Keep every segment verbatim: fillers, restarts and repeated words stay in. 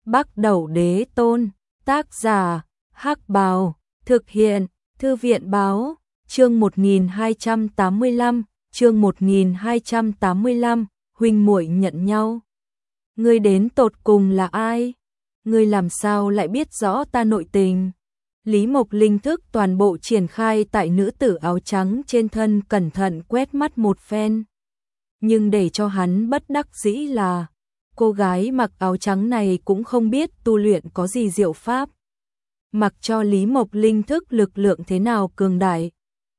Bắc Đẩu Đế Tôn, tác giả, Hắc Bào, thực hiện, Thư viện Báo, chương một nghìn hai trăm tám mươi lăm, chương một nghìn hai trăm tám mươi lăm, huynh muội nhận nhau. Ngươi đến tột cùng là ai? Ngươi làm sao lại biết rõ ta nội tình? Lý Mộc linh thức toàn bộ triển khai tại nữ tử áo trắng trên thân, cẩn thận quét mắt một phen. Nhưng để cho hắn bất đắc dĩ là, cô gái mặc áo trắng này cũng không biết tu luyện có gì diệu pháp. Mặc cho Lý Mộc linh thức lực lượng thế nào cường đại,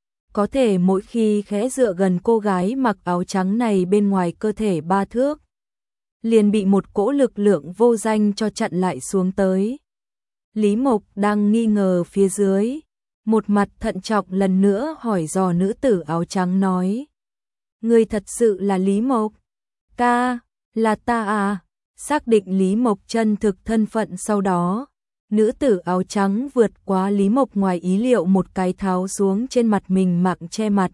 có thể mỗi khi khẽ dựa gần cô gái mặc áo trắng này bên ngoài cơ thể ba thước, liền bị một cỗ lực lượng vô danh cho chặn lại xuống tới. Lý Mộc đang nghi ngờ phía dưới, một mặt thận trọng lần nữa hỏi dò nữ tử áo trắng nói: Ngươi thật sự là Lý Mộc? Ca, là ta à? Xác định Lý Mộc chân thực thân phận sau đó, nữ tử áo trắng vượt quá Lý Mộc ngoài ý liệu, một cái tháo xuống trên mặt mình mạng che mặt,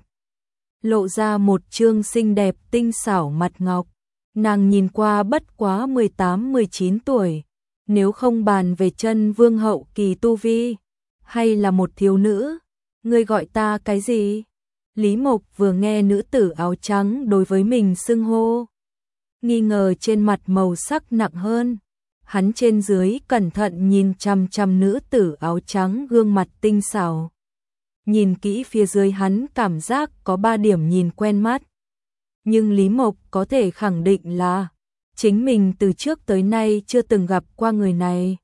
lộ ra một trương xinh đẹp tinh xảo mặt ngọc. Nàng nhìn qua bất quá mười tám mười chín tuổi, nếu không bàn về chân vương hậu kỳ tu vi, hay là một thiếu nữ. Ngươi gọi ta cái gì? Lý Mộc vừa nghe nữ tử áo trắng đối với mình xưng hô, nghi ngờ trên mặt màu sắc nặng hơn. Hắn trên dưới cẩn thận nhìn chằm chằm nữ tử áo trắng gương mặt tinh xảo. Nhìn kỹ phía dưới, hắn cảm giác có ba điểm nhìn quen mắt. Nhưng Lý Mộc có thể khẳng định là chính mình từ trước tới nay chưa từng gặp qua người này.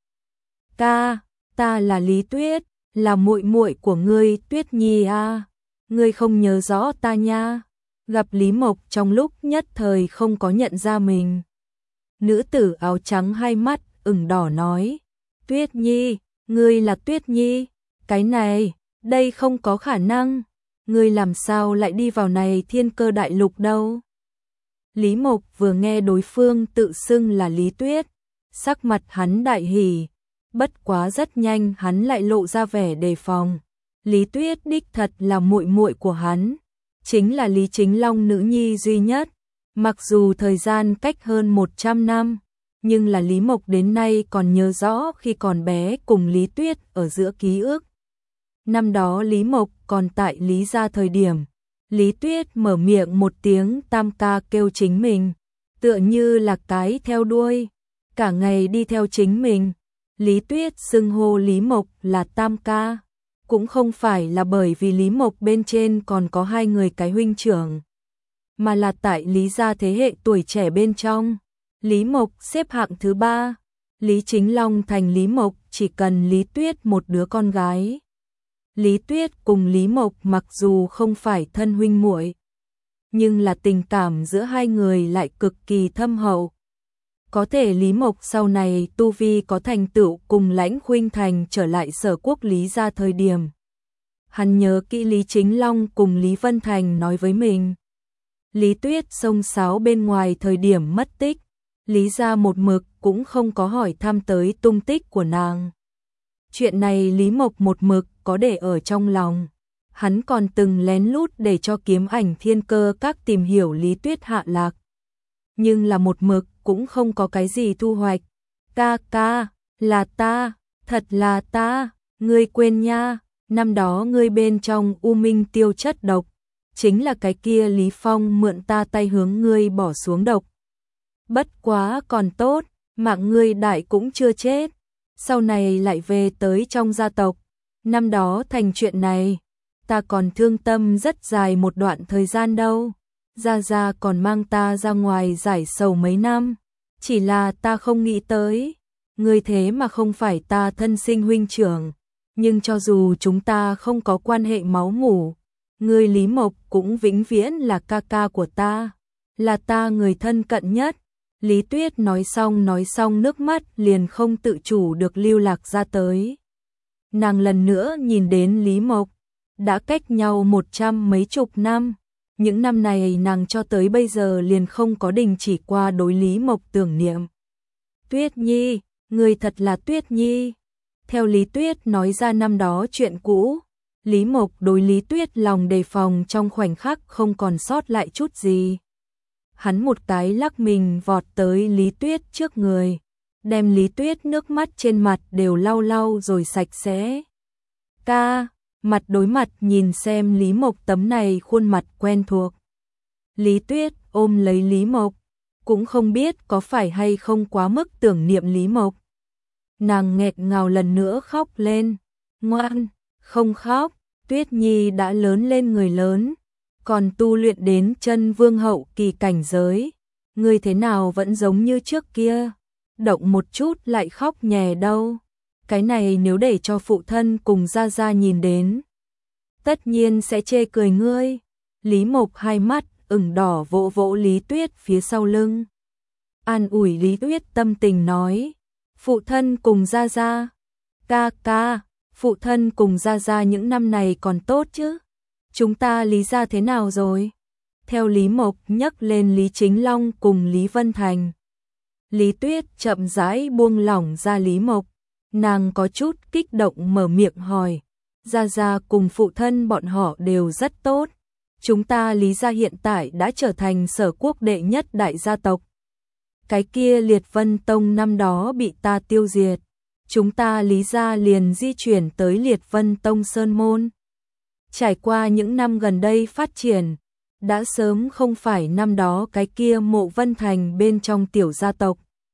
Ca, ta là Lý Tuyết, là muội muội của ngươi, Tuyết Nhi à. Ngươi không nhớ rõ ta nha? Gặp Lý Mộc trong lúc nhất thời không có nhận ra mình, nữ tử áo trắng hai mắt ửng đỏ nói: Tuyết Nhi, ngươi là Tuyết Nhi? Cái này, đây không có khả năng. Ngươi làm sao lại đi vào này Thiên Cơ Đại Lục đâu? Lý Mộc vừa nghe đối phương tự xưng là Lý Tuyết, sắc mặt hắn đại hỉ, bất quá rất nhanh hắn lại lộ ra vẻ đề phòng. Lý Tuyết đích thật là muội muội của hắn, chính là Lý Chính Long nữ nhi duy nhất. Mặc dù thời gian cách hơn một trăm năm, nhưng là Lý Mộc đến nay còn nhớ rõ khi còn bé cùng Lý Tuyết ở giữa ký ức. Năm đó Lý Mộc còn tại Lý gia thời điểm, Lý Tuyết mở miệng một tiếng tam ca kêu chính mình, tựa như là cái theo đuôi, cả ngày đi theo chính mình. Lý Tuyết xưng hô Lý Mộc là tam ca, cũng không phải là bởi vì Lý Mộc bên trên còn có hai người cái huynh trưởng, mà là tại Lý gia thế hệ tuổi trẻ bên trong, Lý Mộc xếp hạng thứ ba. Lý Chính Long thành Lý Mộc chỉ cần Lý Tuyết một đứa con gái. Lý Tuyết cùng Lý Mộc mặc dù không phải thân huynh muội, nhưng là tình cảm giữa hai người lại cực kỳ thâm hậu. Có thể Lý Mộc sau này tu vi có thành tựu, cùng Lãnh Khuynh Thành trở lại Sở Quốc Lý gia thời điểm, hắn nhớ kỹ Lý Chính Long cùng Lý Vân Thành nói với mình, Lý Tuyết xông xáo bên ngoài thời điểm mất tích, Lý gia một mực cũng không có hỏi thăm tới tung tích của nàng. Chuyện này Lý Mộc một mực có để ở trong lòng. Hắn còn từng lén lút để cho Kiếm Ảnh Thiên Cơ Các tìm hiểu Lý Tuyết hạ lạc, nhưng là một mực cũng không có cái gì thu hoạch. Ca ca, là ta, thật là ta, ngươi quên nha, năm đó ngươi bên trong U Minh tiêu chất độc, chính là cái kia Lý Phong mượn ta tay hướng ngươi bỏ xuống độc. Bất quá còn tốt, mạng ngươi đại cũng chưa chết, sau này lại về tới trong gia tộc. Năm đó thành chuyện này, ta còn thương tâm rất dài một đoạn thời gian đâu. Gia Gia còn mang ta ra ngoài giải sầu mấy năm, chỉ là ta không nghĩ tới, ngươi thế mà không phải ta thân sinh huynh trưởng, nhưng cho dù chúng ta không có quan hệ máu mủ, ngươi Lý Mộc cũng vĩnh viễn là ca ca của ta, là ta người thân cận nhất. Lý Tuyết nói xong nói xong nước mắt liền không tự chủ được lưu lạc ra tới. Nàng lần nữa nhìn đến Lý Mộc, đã cách nhau một trăm mấy chục năm. Những năm này nàng cho tới bây giờ liền không có đình chỉ qua đối Lý Mộc tưởng niệm. Tuyết Nhi, người thật là Tuyết Nhi. Theo Lý Tuyết nói ra năm đó chuyện cũ, Lý Mộc đối Lý Tuyết lòng đề phòng trong khoảnh khắc không còn sót lại chút gì. Hắn một cái lắc mình vọt tới Lý Tuyết trước người, đem Lý Tuyết nước mắt trên mặt đều lau lau rồi sạch sẽ. Ca, mặt đối mặt nhìn xem Lý Mộc tấm này khuôn mặt quen thuộc. Lý Tuyết ôm lấy Lý Mộc, cũng không biết có phải hay không quá mức tưởng niệm Lý Mộc. Nàng nghẹt ngào lần nữa khóc lên. Ngoan, không khóc, Tuyết Nhi đã lớn lên người lớn, còn tu luyện đến chân vương hậu kỳ cảnh giới. Ngươi thế nào vẫn giống như trước kia, động một chút lại khóc nhè đâu. Cái này nếu để cho phụ thân cùng Gia Gia nhìn đến, tất nhiên sẽ chê cười ngươi. Lý Mộc hai mắt ửng đỏ vỗ vỗ Lý Tuyết phía sau lưng. An ủi Lý Tuyết tâm tình nói, phụ thân cùng Gia Gia. Ca ca, phụ thân cùng Gia Gia những năm này còn tốt chứ? Chúng ta Lý gia thế nào rồi? Theo Lý Mộc nhắc lên Lý Chính Long cùng Lý Vân Thành. Lý Tuyết chậm rãi buông lỏng ra Lý Mộc, nàng có chút kích động mở miệng hỏi, Gia Gia cùng phụ thân bọn họ đều rất tốt. Chúng ta Lý gia hiện tại đã trở thành sở quốc đệ nhất đại gia tộc. Cái kia Liệt Vân Tông năm đó bị ta tiêu diệt, chúng ta Lý gia liền di chuyển tới Liệt Vân Tông Sơn Môn. Trải qua những năm gần đây phát triển, đã sớm không phải năm đó cái kia Mộ Vân Thành bên trong tiểu gia tộc.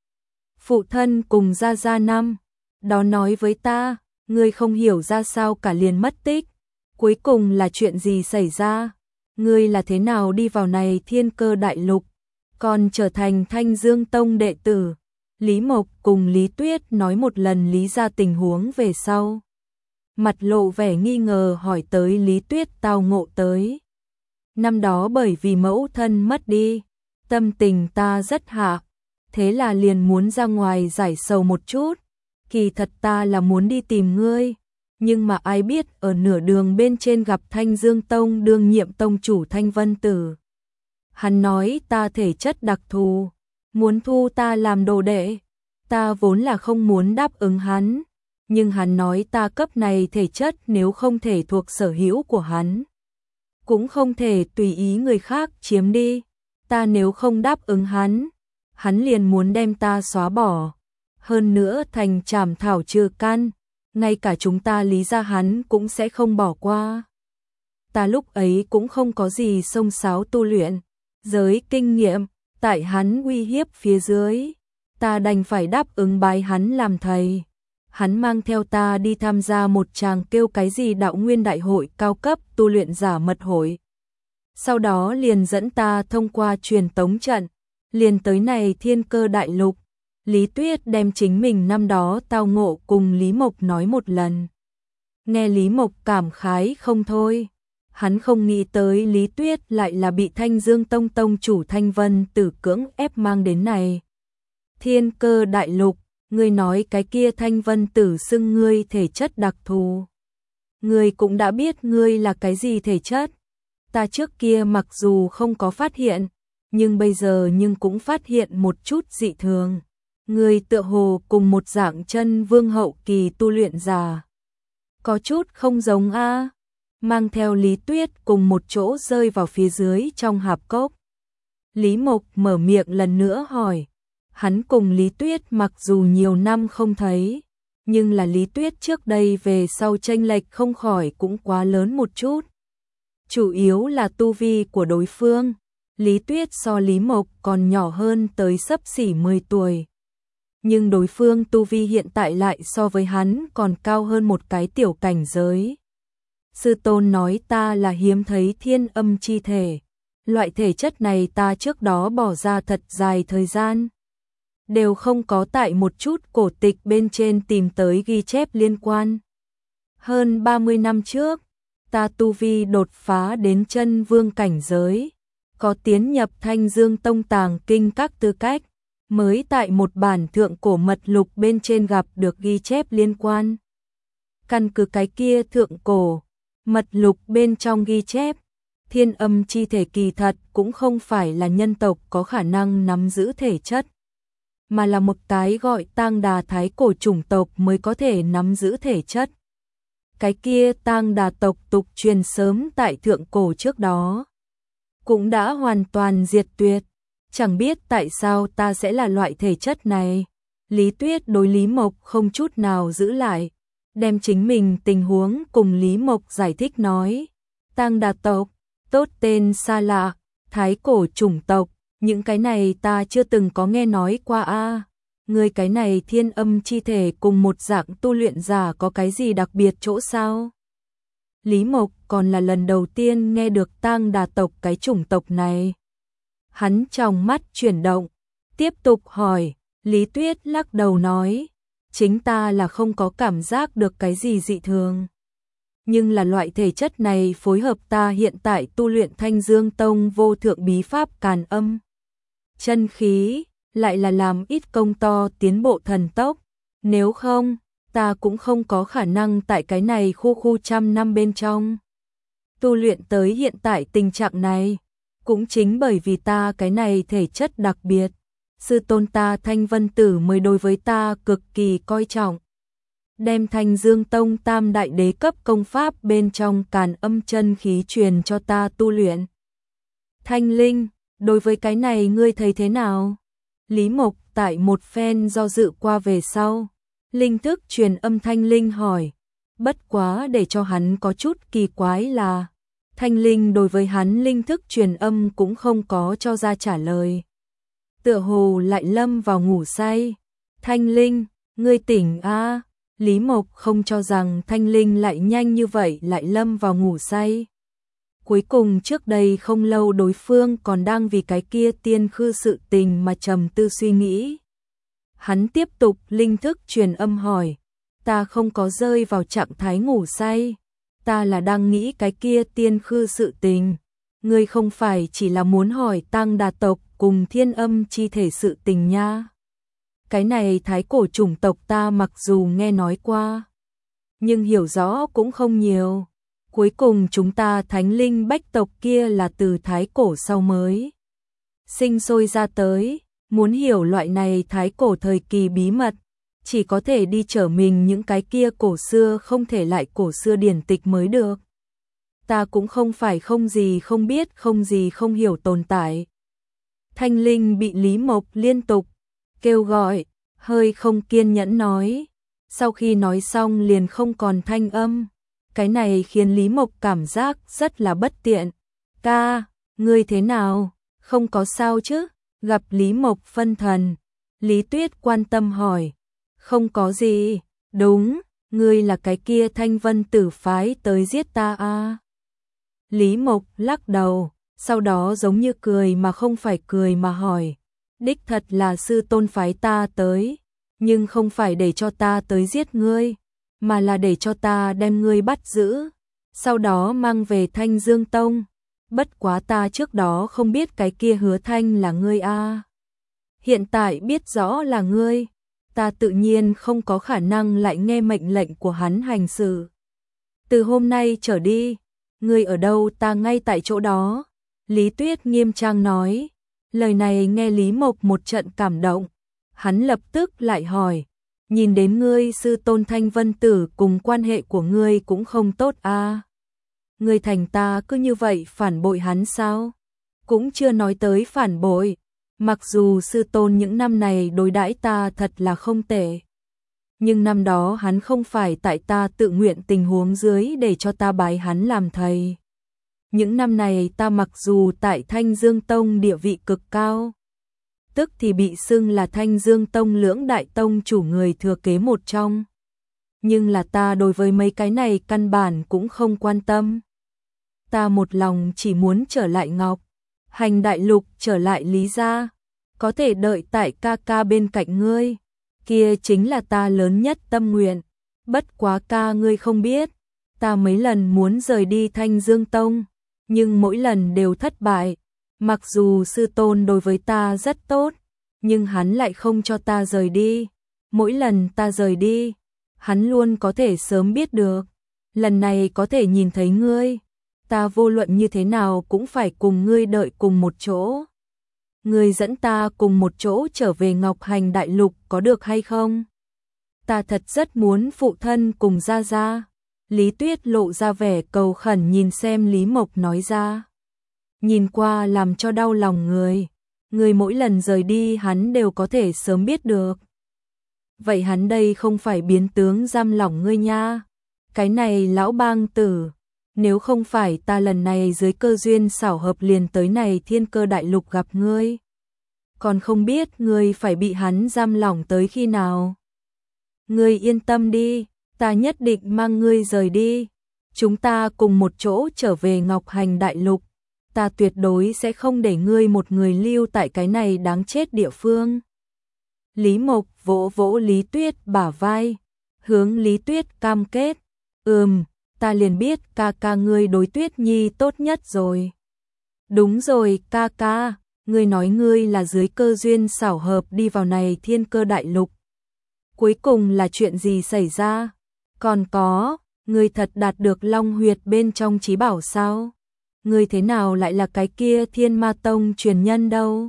Phụ thân cùng Gia Gia năm đó nói với ta, ngươi không hiểu ra sao cả liền mất tích. Cuối cùng là chuyện gì xảy ra? Ngươi là thế nào đi vào này Thiên Cơ Đại Lục, còn trở thành Thanh Dương Tông đệ tử? Lý Mộc cùng Lý Tuyết nói một lần Lý gia tình huống về sau, mặt lộ vẻ nghi ngờ hỏi tới Lý Tuyết tao ngộ tới. Năm đó bởi vì mẫu thân mất đi, tâm tình ta rất hạ, thế là liền muốn ra ngoài giải sầu một chút. Kỳ thật ta là muốn đi tìm ngươi, nhưng mà ai biết ở nửa đường bên trên gặp Thanh Dương Tông đương nhiệm tông chủ Thanh Vân Tử. Hắn nói ta thể chất đặc thù, muốn thu ta làm đồ đệ. Ta vốn là không muốn đáp ứng hắn, nhưng hắn nói ta cấp này thể chất nếu không thể thuộc sở hữu của hắn, cũng không thể tùy ý người khác chiếm đi. Ta nếu không đáp ứng hắn, hắn liền muốn đem ta xóa bỏ. Hơn nữa thành trảm thảo trừ căn, ngay cả chúng ta Lý gia hắn cũng sẽ không bỏ qua. Ta lúc ấy cũng không có gì xông xáo tu luyện, giới kinh nghiệm, tại hắn uy hiếp phía dưới, ta đành phải đáp ứng bái hắn làm thầy. Hắn mang theo ta đi tham gia một tràng kêu cái gì đạo nguyên đại hội cao cấp tu luyện giả mật hội. Sau đó liền dẫn ta thông qua truyền tống trận, liền tới này Thiên Cơ Đại Lục. Lý Tuyết đem chính mình năm đó tao ngộ cùng Lý Mộc nói một lần. Nghe Lý Mộc cảm khái không thôi. Hắn không nghĩ tới Lý Tuyết lại là bị Thanh Dương Tông tông chủ Thanh Vân Tử cưỡng ép mang đến này Thiên Cơ Đại Lục. Ngươi nói cái kia Thanh Vân Tử xưng ngươi thể chất đặc thù, ngươi cũng đã biết ngươi là cái gì thể chất. Ta trước kia mặc dù không có phát hiện, nhưng bây giờ nhưng cũng phát hiện một chút dị thường. Ngươi tựa hồ cùng một dạng chân vương hậu kỳ tu luyện giả, có chút không giống a. Mang theo Lý Tuyết cùng một chỗ rơi vào phía dưới trong hạp cốc. Lý Mộc mở miệng lần nữa hỏi. Hắn cùng Lý Tuyết mặc dù nhiều năm không thấy, nhưng là Lý Tuyết trước đây về sau chênh lệch không khỏi cũng quá lớn một chút. Chủ yếu là tu vi của đối phương. Lý Tuyết so Lý Mộc còn nhỏ hơn tới xấp xỉ mười tuổi. Nhưng đối phương tu vi hiện tại lại so với hắn còn cao hơn một cái tiểu cảnh giới. Sư tôn nói ta là hiếm thấy thiên âm chi thể. Loại thể chất này ta trước đó bỏ ra thật dài thời gian, đều không có tại một chút cổ tịch bên trên tìm tới ghi chép liên quan. Hơn ba mươi năm trước, ta tu vi đột phá đến chân vương cảnh giới, có tiến nhập Thanh Dương Tông tàng kinh các tư cách, mới tại một bản thượng cổ mật lục bên trên gặp được ghi chép liên quan. Căn cứ cái kia thượng cổ mật lục bên trong ghi chép, thiên âm chi thể kỳ thật cũng không phải là nhân tộc có khả năng nắm giữ thể chất, mà là một cái gọi Tang Đà thái cổ chủng tộc mới có thể nắm giữ thể chất. Cái kia Tang Đà tộc tục truyền sớm tại thượng cổ trước đó, cũng đã hoàn toàn diệt tuyệt. Chẳng biết tại sao ta sẽ là loại thể chất này. Lý Tuyết đối Lý Mộc không chút nào giữ lại, đem chính mình tình huống cùng Lý Mộc giải thích nói. Tang Đà tộc, tốt tên xa lạ, thái cổ chủng tộc, những cái này ta chưa từng có nghe nói qua a. Người cái này thiên âm chi thể cùng một dạng tu luyện giả có cái gì đặc biệt chỗ sao? Lý Mộc còn là lần đầu tiên nghe được Tang Đà tộc cái chủng tộc này. Hắn trong mắt chuyển động, tiếp tục hỏi, Lý Tuyết lắc đầu nói, chính ta là không có cảm giác được cái gì dị thường. Nhưng là loại thể chất này phối hợp ta hiện tại tu luyện Thanh Dương Tông vô thượng bí pháp càn âm. Chân khí, lại là làm ít công to tiến bộ thần tốc, nếu không, ta cũng không có khả năng tại cái này khu khu trăm năm bên trong. Tu luyện tới hiện tại tình trạng này, cũng chính bởi vì ta cái này thể chất đặc biệt, sư tôn ta Thanh Vân Tử mới đối với ta cực kỳ coi trọng. Đem Thanh Dương Tông tam đại đế cấp công pháp bên trong càn âm chân khí truyền cho ta tu luyện. Thanh Linh, đối với cái này ngươi thấy thế nào? Lý Mộc tại một phen do dự qua về sau, linh thức truyền âm Thanh Linh hỏi. Bất quá để cho hắn có chút kỳ quái là, Thanh Linh đối với hắn linh thức truyền âm cũng không có cho ra trả lời. Tựa hồ lại lâm vào ngủ say. Thanh Linh, ngươi tỉnh a? Lý Mộc không cho rằng Thanh Linh lại nhanh như vậy lại lâm vào ngủ say. Cuối cùng trước đây không lâu đối phương còn đang vì cái kia tiên khư sự tình mà trầm tư suy nghĩ. Hắn tiếp tục linh thức truyền âm hỏi, ta không có rơi vào trạng thái ngủ say, ta là đang nghĩ cái kia tiên khư sự tình. Ngươi không phải chỉ là muốn hỏi Tang Đà tộc cùng thiên âm chi thể sự tình nha. Cái này thái cổ chủng tộc ta mặc dù nghe nói qua, nhưng hiểu rõ cũng không nhiều. Cuối cùng chúng ta thánh linh bách tộc kia là từ thái cổ sau mới sinh sôi ra tới, muốn hiểu loại này thái cổ thời kỳ bí mật, chỉ có thể đi trở mình những cái kia cổ xưa không thể lại cổ xưa điển tịch mới được. Ta cũng không phải không gì không biết không gì không hiểu tồn tại. Thanh Linh bị Lý Mộc liên tục kêu gọi, hơi không kiên nhẫn nói, sau khi nói xong liền không còn thanh âm. Cái này khiến Lý Mộc cảm giác rất là bất tiện. Ca, ngươi thế nào? Không có sao chứ? Gặp Lý Mộc phân thần, Lý Tuyết quan tâm hỏi. Không có gì, đúng, ngươi là cái kia Thanh Vân Tử phái tới giết ta à? Lý Mộc lắc đầu, sau đó giống như cười mà không phải cười mà hỏi. Đích thật là sư tôn phái ta tới, nhưng không phải để cho ta tới giết ngươi, mà là để cho ta đem ngươi bắt giữ, sau đó mang về Thanh Dương Tông. Bất quá ta trước đó không biết cái kia Hứa Thanh là ngươi a. Hiện tại biết rõ là ngươi, ta tự nhiên không có khả năng lại nghe mệnh lệnh của hắn hành sự. Từ hôm nay trở đi, ngươi ở đâu ta ngay tại chỗ đó. Lý Tuyết nghiêm trang nói. Lời này nghe Lý Mộc một trận cảm động, hắn lập tức lại hỏi, nhìn đến ngươi sư tôn Thanh Vân Tử cùng quan hệ của ngươi cũng không tốt à? Ngươi thành ta cứ như vậy phản bội hắn sao? Cũng chưa nói tới phản bội, mặc dù sư tôn những năm này đối đãi ta thật là không tệ, nhưng năm đó hắn không phải tại ta tự nguyện tình huống dưới để cho ta bái hắn làm thầy. Những năm này ta mặc dù tại Thanh Dương Tông địa vị cực cao, tức thì bị xưng là Thanh Dương Tông lưỡng đại tông chủ người thừa kế một trong, nhưng là ta đối với mấy cái này căn bản cũng không quan tâm. Ta một lòng chỉ muốn trở lại Ngọc Hành Đại Lục, trở lại Lý gia, có thể đợi tại ca ca bên cạnh ngươi, kia chính là ta lớn nhất tâm nguyện. Bất quá ca ngươi không biết, ta mấy lần muốn rời đi Thanh Dương Tông, nhưng mỗi lần đều thất bại. Mặc dù sư tôn đối với ta rất tốt, nhưng hắn lại không cho ta rời đi. Mỗi lần ta rời đi, hắn luôn có thể sớm biết được. Lần này có thể nhìn thấy ngươi, ta vô luận như thế nào cũng phải cùng ngươi đợi cùng một chỗ. Ngươi dẫn ta cùng một chỗ trở về Ngọc Hành Đại Lục có được hay không? Ta thật rất muốn phụ thân cùng ra ra. Lý Tuyết lộ ra vẻ cầu khẩn nhìn xem Lý Mộc nói ra. Nhìn qua làm cho đau lòng người. Người mỗi lần rời đi hắn đều có thể sớm biết được. vậy hắn đây không phải biến tướng giam lỏng ngươi nha. Cái này lão bang tử, nếu không phải ta lần này dưới cơ duyên xảo hợp liền tới này Thiên Cơ Đại Lục gặp ngươi, còn không biết ngươi phải bị hắn giam lỏng tới khi nào. Ngươi yên tâm đi, ta nhất định mang ngươi rời đi. Chúng ta cùng một chỗ trở về Ngọc Hành Đại Lục. Ta tuyệt đối sẽ không để ngươi một người lưu tại cái này đáng chết địa phương. Lý Mộc vỗ vỗ Lý Tuyết bả vai, hướng Lý Tuyết cam kết. Ừm, ta liền biết ca ca ngươi đối Tuyết Nhi tốt nhất rồi. Đúng rồi ca ca, ngươi nói ngươi là dưới cơ duyên xảo hợp đi vào này Thiên Cơ Đại Lục. Cuối cùng là chuyện gì xảy ra? Còn có, ngươi thật đạt được Long Huyệt bên trong trí bảo sao? Ngươi thế nào lại là cái kia Thiên Ma Tông truyền nhân đâu?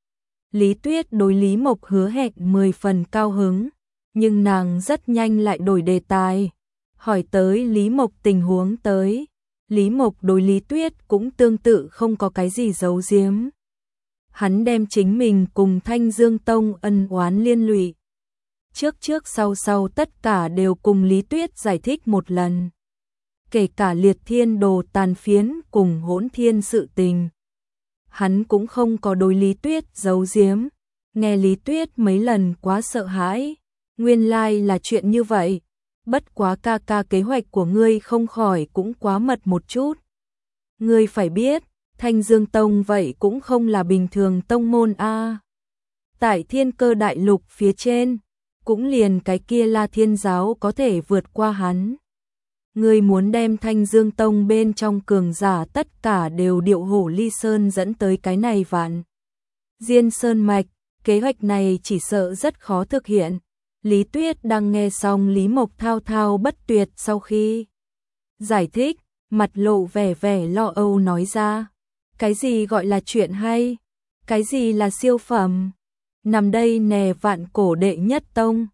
Lý Tuyết đối Lý Mộc hứa hẹn mười phần cao hứng, nhưng nàng rất nhanh lại đổi đề tài, hỏi tới Lý Mộc tình huống tới. Lý Mộc đối Lý Tuyết cũng tương tự không có cái gì giấu giếm. Hắn đem chính mình cùng Thanh Dương Tông ân oán liên lụy, trước trước sau sau tất cả đều cùng Lý Tuyết giải thích một lần. Kể cả liệt thiên đồ tàn phiến cùng hỗn thiên sự tình. Hắn cũng không có đối Lý Tuyết giấu giếm. Nghe Lý Tuyết mấy lần quá sợ hãi. Nguyên lai là chuyện như vậy. Bất quá ca ca kế hoạch của ngươi không khỏi cũng quá mật một chút. Ngươi phải biết, Thanh Dương Tông vậy cũng không là bình thường tông môn a. Tại Thiên Cơ Đại Lục phía trên, cũng liền cái kia La Thiên giáo có thể vượt qua hắn. Ngươi muốn đem Thanh Dương Tông bên trong cường giả tất cả đều điệu hổ ly sơn dẫn tới cái này vạn Diên Sơn Mạch, kế hoạch này chỉ sợ rất khó thực hiện. Lý Tuyết đang nghe xong Lý Mộc thao thao bất tuyệt sau khi giải thích, mặt lộ vẻ vẻ lo âu nói ra. Cái gì gọi là chuyện hay? Cái gì là siêu phẩm? Nằm đây nè vạn cổ đệ nhất tông,